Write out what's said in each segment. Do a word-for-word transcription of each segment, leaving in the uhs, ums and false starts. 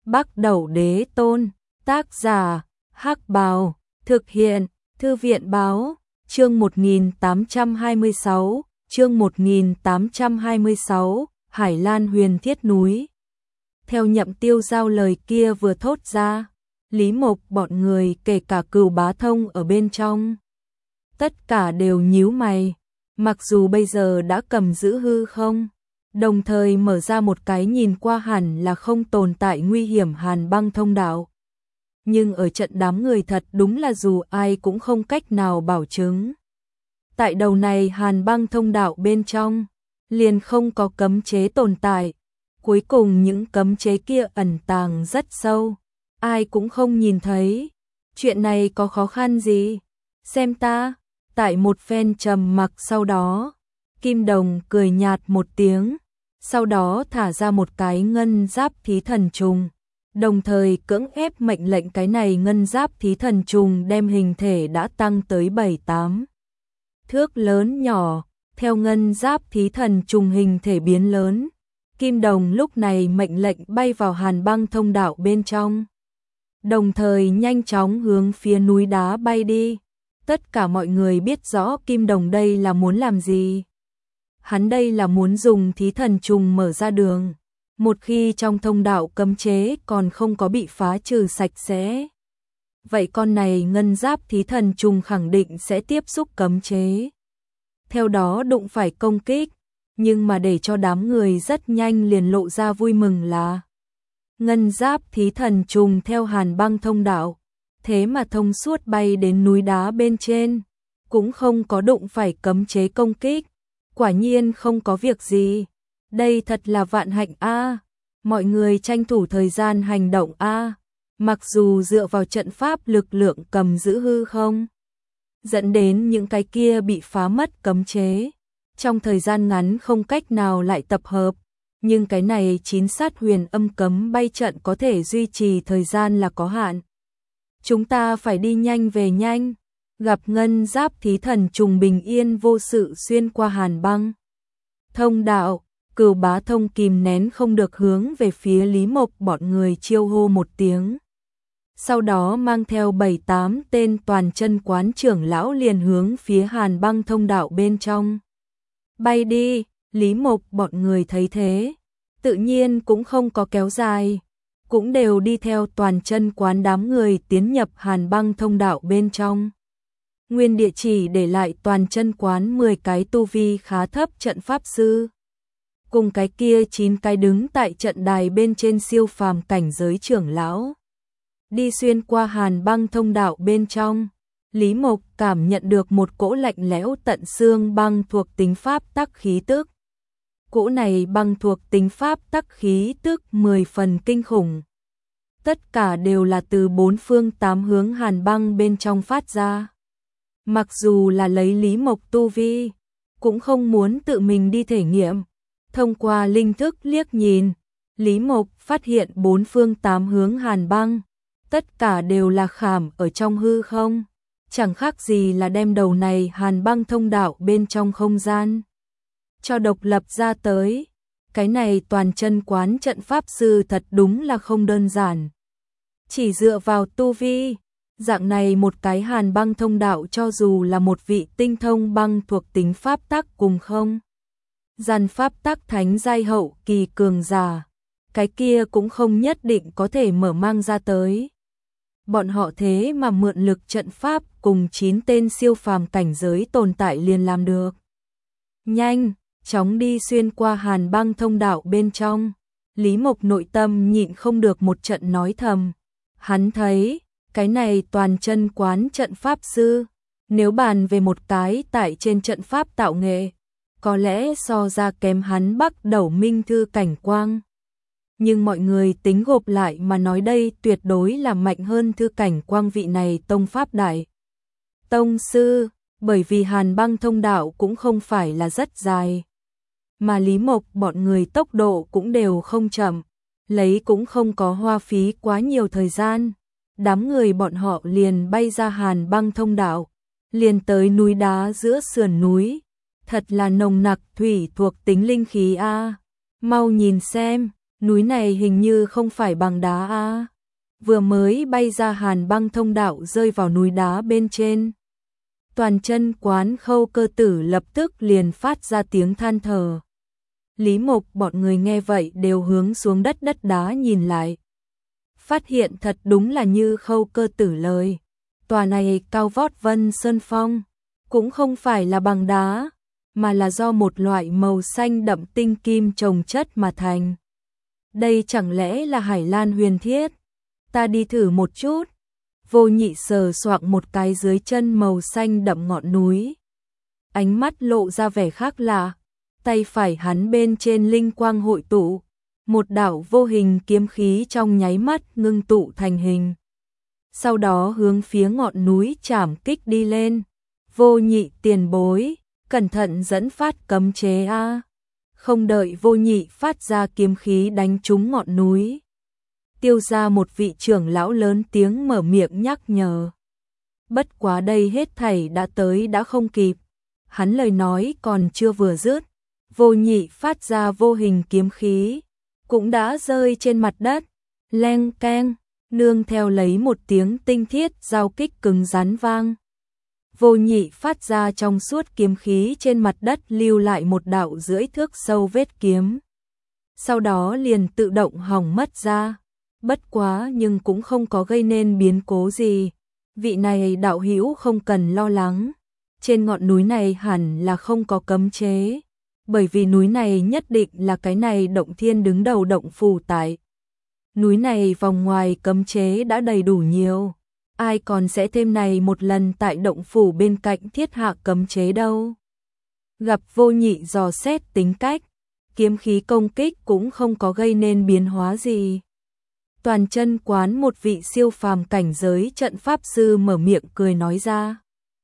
Bắc Đẩu Đế Tôn, tác giả, Hắc Bào, thực hiện, Thư viện báo, chương một nghìn tám trăm hai mươi sáu, chương một nghìn tám trăm hai mươi sáu, Hải Lan Huyền Thiết Núi. Theo Nhậm Tiêu Giao lời kia vừa thốt ra, Lý Mộc bọn người kể cả Cửu Bá Thông ở bên trong. Tất cả đều nhíu mày, mặc dù bây giờ đã cầm giữ hư không, đồng thời mở ra một cái nhìn qua hẳn là không tồn tại nguy hiểm hàn băng thông đạo. Nhưng ở trận đám người thật đúng là dù ai cũng không cách nào bảo chứng. Tại đầu này hàn băng thông đạo bên trong, liền không có cấm chế tồn tại. Cuối cùng những cấm chế kia ẩn tàng rất sâu, ai cũng không nhìn thấy. Chuyện này có khó khăn gì? Xem ta, tại một phen trầm mặc sau đó, Kim Đồng cười nhạt một tiếng, sau đó thả ra một cái ngân giáp thí thần trùng, đồng thời cưỡng ép mệnh lệnh cái này ngân giáp thí thần trùng đem hình thể đã tăng tới bảy tám thước lớn nhỏ, theo ngân giáp thí thần trùng hình thể biến lớn. Kim Đồng lúc này mệnh lệnh bay vào hàn băng thông đạo bên trong, đồng thời nhanh chóng hướng phía núi đá bay đi. Tất cả mọi người biết rõ Kim Đồng đây là muốn làm gì. Hắn đây là muốn dùng thí thần trùng mở ra đường. Một khi trong thông đạo cấm chế còn không có bị phá trừ sạch sẽ, vậy con này ngân giáp thí thần trùng khẳng định sẽ tiếp xúc cấm chế, theo đó đụng phải công kích. Nhưng mà để cho đám người rất nhanh liền lộ ra vui mừng là ngân giáp thí thần trùng theo hàn băng thông đạo, thế mà thông suốt bay đến núi đá bên trên, cũng không có đụng phải cấm chế công kích. Quả nhiên không có việc gì. Đây thật là vạn hạnh a. Mọi người tranh thủ thời gian hành động a. Mặc dù dựa vào trận pháp lực lượng cầm giữ hư không, dẫn đến những cái kia bị phá mất cấm chế, trong thời gian ngắn không cách nào lại tập hợp, nhưng cái này chín sát huyền âm cấm bay trận có thể duy trì thời gian là có hạn. Chúng ta phải đi nhanh về nhanh. Gặp ngân giáp thí thần trùng bình yên vô sự xuyên qua hàn băng thông đạo, Cửu Bá Thông kìm nén không được hướng về phía Lý Mộc bọn người chiêu hô một tiếng. Sau đó mang theo bảy tám tên toàn chân quán trưởng lão liền hướng phía hàn băng thông đạo bên trong bay đi. Lý Mộc bọn người thấy thế, tự nhiên cũng không có kéo dài, cũng đều đi theo toàn chân quán đám người tiến nhập hàn băng thông đạo bên trong. Nguyên địa chỉ để lại toàn chân quán mười cái tu vi khá thấp trận pháp sư, cùng cái kia chín cái đứng tại trận đài bên trên siêu phàm cảnh giới trưởng lão. Đi xuyên qua hàn băng thông đạo bên trong, Lý Mộc cảm nhận được một cỗ lạnh lẽo tận xương băng thuộc tính pháp tắc khí tức. Cỗ này băng thuộc tính pháp tắc khí tức mười phần kinh khủng. Tất cả đều là từ bốn phương tám hướng hàn băng bên trong phát ra. Mặc dù là lấy Lý Mộc tu vi, cũng không muốn tự mình đi thể nghiệm. Thông qua linh thức liếc nhìn, Lý Mộc phát hiện bốn phương tám hướng hàn băng, tất cả đều là khảm ở trong hư không, chẳng khác gì là đem đầu này hàn băng thông đạo bên trong không gian cho độc lập ra tới. Cái này toàn chân quán trận pháp sư thật đúng là không đơn giản. Chỉ dựa vào tu vi, dạng này một cái hàn băng thông đạo cho dù là một vị tinh thông băng thuộc tính pháp tắc cùng không gian pháp tắc thánh giai hậu kỳ cường giả, cái kia cũng không nhất định có thể mở mang ra tới. Bọn họ thế mà mượn lực trận pháp cùng chín tên siêu phàm cảnh giới tồn tại liền làm được. Nhanh, chóng đi xuyên qua hàn băng thông đạo bên trong. Lý Mộc nội tâm nhịn không được một trận nói thầm. Hắn thấy cái này toàn chân quán trận pháp sư, nếu bàn về một cái tại trên trận pháp tạo nghệ, có lẽ so ra kém hắn Bắc Đẩu Minh Thư Cảnh Quang. Nhưng mọi người tính gộp lại mà nói đây tuyệt đối là mạnh hơn Thư Cảnh Quang vị này tông pháp đại tông sư, bởi vì hàn băng thông đạo cũng không phải là rất dài, mà Lý Mộc bọn người tốc độ cũng đều không chậm, lấy cũng không có hoa phí quá nhiều thời gian. Đám người bọn họ liền bay ra hàn băng thông đạo, liền tới núi đá giữa sườn núi. Thật là nồng nặc thủy thuộc tính linh khí a. Mau nhìn xem, Núi này hình như không phải bằng đá a. Vừa mới bay ra hàn băng thông đạo rơi vào núi đá bên trên. Toàn chân quán Khâu Cơ Tử lập tức liền phát ra tiếng than thở. Lý Mộc bọn người nghe vậy đều hướng xuống đất đất đá nhìn lại. Phát hiện thật đúng là như Khâu Cơ Tử lời. Tòa này cao vót Vân Sơn Phong, cũng không phải là bằng đá, mà là do một loại màu xanh đậm tinh kim chồng chất mà thành. Đây chẳng lẽ là Hải Lan huyền thiết? Ta đi thử một chút. Vô Nhị sờ soạng một cái dưới chân màu xanh đậm ngọn núi. Ánh mắt lộ ra vẻ khác lạ, tay phải hắn bên trên linh quang hội tụ, một đạo vô hình kiếm khí trong nháy mắt ngưng tụ thành hình. Sau đó hướng phía ngọn núi chảm kích đi lên. Vô Nhị tiền bối, cẩn thận dẫn phát cấm chế a. Không đợi Vô Nhị phát ra kiếm khí đánh trúng ngọn núi, Tiêu ra một vị trưởng lão lớn tiếng mở miệng nhắc nhở. Bất quá đây hết thảy đã tới đã không kịp. Hắn lời nói còn chưa vừa dứt, Vô Nhị phát ra vô hình kiếm khí, cũng đã rơi trên mặt đất. Leng keng, nương theo lấy một tiếng tinh thiết giao kích cứng rắn vang. Vô Nhị phát ra trong suốt kiếm khí trên mặt đất lưu lại một đạo rưỡi thước sâu vết kiếm. Sau đó liền tự động hỏng mất ra. Bất quá nhưng cũng không có gây nên biến cố gì. Vị này đạo hữu không cần lo lắng. Trên ngọn núi này hẳn là không có cấm chế. Bởi vì núi này nhất định là cái này động thiên đứng đầu động phủ tại. Núi này vòng ngoài cấm chế đã đầy đủ nhiều. Ai còn sẽ thêm này một lần tại động phủ bên cạnh thiết hạ cấm chế đâu. Gặp Vô Nhị dò xét tính cách, kiếm khí công kích cũng không có gây nên biến hóa gì. Toàn chân quán một vị siêu phàm cảnh giới trận pháp sư mở miệng cười nói ra.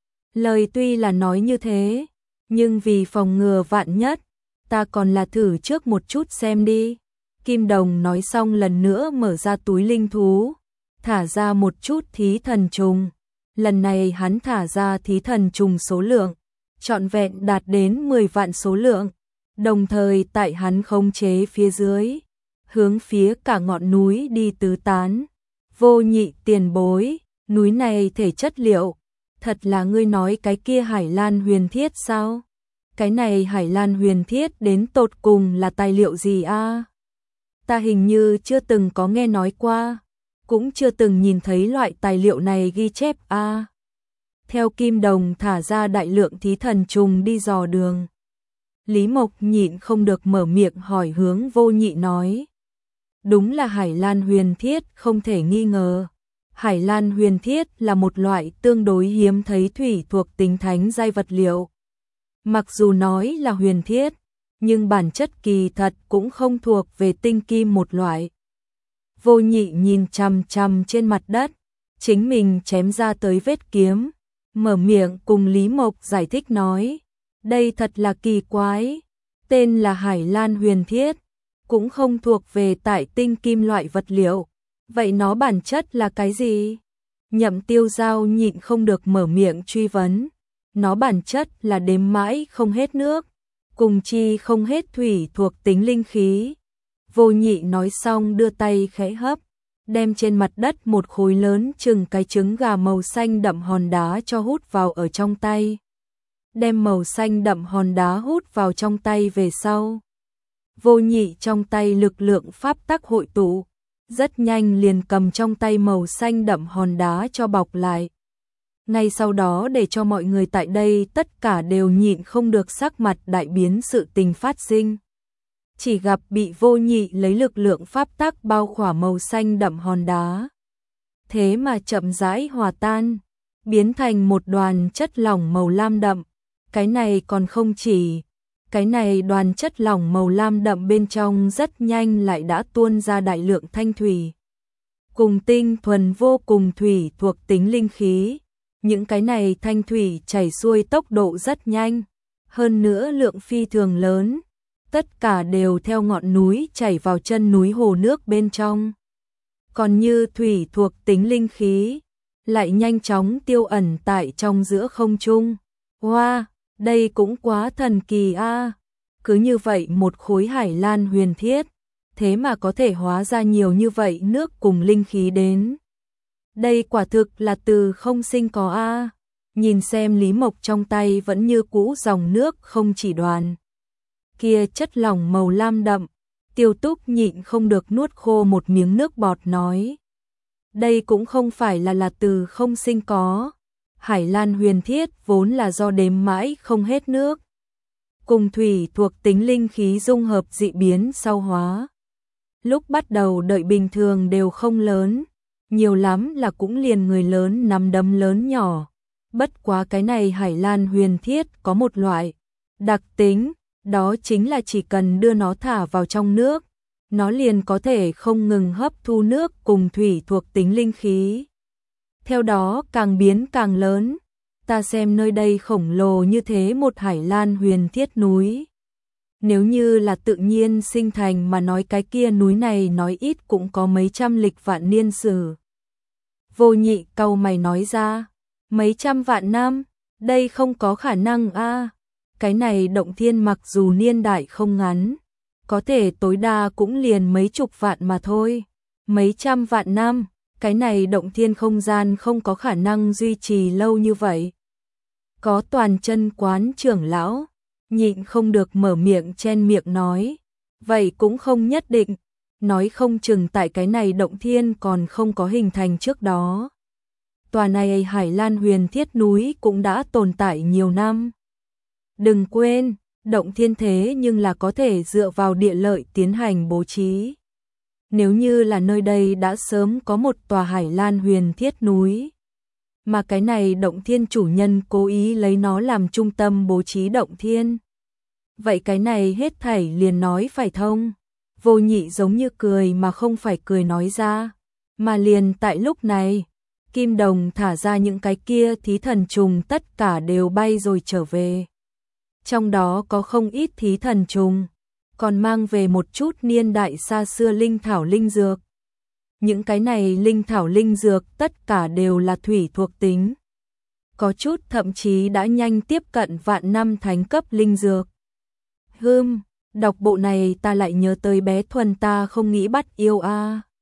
Lời tuy là nói như thế, nhưng vì phòng ngừa vạn nhất, ta còn là thử trước một chút xem đi. Kim Đồng nói xong lần nữa mở ra túi linh thú, thả ra một chút thí thần trùng. Lần này hắn thả ra thí thần trùng số lượng, trọn vẹn đạt đến mười vạn số lượng. Đồng thời tại hắn khống chế phía dưới, hướng phía cả ngọn núi đi tứ tán. Vô Nhị tiền bối, núi này thể chất liệu, thật là ngươi nói cái kia Hải Lan huyền thiết sao? Cái này Hải Lan huyền thiết đến tột cùng là tài liệu gì a? Ta hình như chưa từng có nghe nói qua, cũng chưa từng nhìn thấy loại tài liệu này ghi chép a. Theo Kim Đồng thả ra đại lượng thí thần trùng đi dò đường. Lý Mộc nhịn không được mở miệng hỏi hướng Vô Nhị nói. Đúng là Hải Lan huyền thiết không thể nghi ngờ. Hải Lan huyền thiết là một loại tương đối hiếm thấy thủy thuộc tính thánh giai vật liệu. Mặc dù nói là huyền thiết, nhưng bản chất kỳ thật cũng không thuộc về tinh kim một loại. Vô Nhị nhìn chằm chằm trên mặt đất, chính mình chém ra tới vết kiếm, mở miệng cùng Lý Mộc giải thích nói. Đây thật là kỳ quái, tên là Hải Lan huyền thiết, cũng không thuộc về tại tinh kim loại vật liệu. Vậy nó bản chất là cái gì? Nhậm Tiêu Giao nhịn không được mở miệng truy vấn. Nó bản chất là đếm mãi không hết nước, cùng chi không hết thủy thuộc tính linh khí. Vô Nhị nói xong đưa tay khẽ hấp, đem trên mặt đất một khối lớn chừng cái trứng gà màu xanh đậm hòn đá cho hút vào ở trong tay. Đem màu xanh đậm hòn đá hút vào trong tay về sau. Vô Nhị trong tay lực lượng pháp tắc hội tụ, rất nhanh liền cầm trong tay màu xanh đậm hòn đá cho bọc lại. Ngay sau đó để cho mọi người tại đây tất cả đều nhịn không được sắc mặt đại biến sự tình phát sinh. Chỉ gặp bị Vô Nhị lấy lực lượng pháp tắc bao khỏa màu xanh đậm hòn đá. Thế mà chậm rãi hòa tan, biến thành một đoàn chất lỏng màu lam đậm. Cái này còn không chỉ, cái này đoàn chất lỏng màu lam đậm bên trong rất nhanh lại đã tuôn ra đại lượng thanh thủy. Cùng tinh thuần vô cùng thủy thuộc tính linh khí. Những cái này thanh thủy chảy xuôi tốc độ rất nhanh, hơn nữa lượng phi thường lớn, tất cả đều theo ngọn núi chảy vào chân núi hồ nước bên trong. Còn như thủy thuộc tính linh khí, lại nhanh chóng tiêu ẩn tại trong giữa không trung. Wow, đây cũng quá thần kỳ a. Cứ như vậy một khối Hải Lan huyền thiết, thế mà có thể hóa ra nhiều như vậy nước cùng linh khí đến. Đây quả thực là từ không sinh có a. Nhìn xem Lý Mộc trong tay vẫn như cũ dòng nước không chỉ đoàn. Kia chất lỏng màu lam đậm, Tiêu Túc nhịn không được nuốt khô một miếng nước bọt nói. Đây cũng không phải là là từ không sinh có. Hải Lan huyền thiết vốn là do đếm mãi không hết nước. Cùng thủy thuộc tính linh khí dung hợp dị biến sau hóa. Lúc bắt đầu đợi bình thường đều không lớn, nhiều lắm là cũng liền người lớn nắm đấm lớn nhỏ. Bất quá cái này Hải Lan huyền thiết có một loại đặc tính, đó chính là chỉ cần đưa nó thả vào trong nước, nó liền có thể không ngừng hấp thu nước cùng thủy thuộc tính linh khí. Theo đó càng biến càng lớn, ta xem nơi đây khổng lồ như thế một Hải Lan huyền thiết núi. Nếu như là tự nhiên sinh thành mà nói cái kia núi này nói ít cũng có mấy trăm lịch vạn niên sử. Vô Nhị cau mày nói ra, mấy trăm vạn năm, đây không có khả năng a. Cái này động thiên mặc dù niên đại không ngắn, có thể tối đa cũng liền mấy chục vạn mà thôi. Mấy trăm vạn năm, cái này động thiên không gian không có khả năng duy trì lâu như vậy. Có toàn chân quán trưởng lão, nhịn không được mở miệng chen miệng nói, vậy cũng không nhất định, nói không chừng tại cái này động thiên còn không có hình thành trước đó. Tòa này Hải Lan huyền thiết núi cũng đã tồn tại nhiều năm. Đừng quên, động thiên thế nhưng là có thể dựa vào địa lợi tiến hành bố trí. Nếu như là nơi đây đã sớm có một tòa Hải Lan huyền thiết núi, mà cái này động thiên chủ nhân cố ý lấy nó làm trung tâm bố trí động thiên. Vậy cái này hết thảy liền nói phải thông. Vô Nhị giống như cười mà không phải cười nói ra, mà liền tại lúc này, Kim Đồng thả ra những cái kia thí thần trùng tất cả đều bay rồi trở về. Trong đó có không ít thí thần trùng, còn mang về một chút niên đại xa xưa linh thảo linh dược. Những cái này linh thảo linh dược tất cả đều là thủy thuộc tính. Có chút thậm chí đã nhanh tiếp cận vạn năm thánh cấp linh dược. Hừm, đọc bộ này ta lại nhớ tới bé Thuần ta không nghĩ bắt yêu a.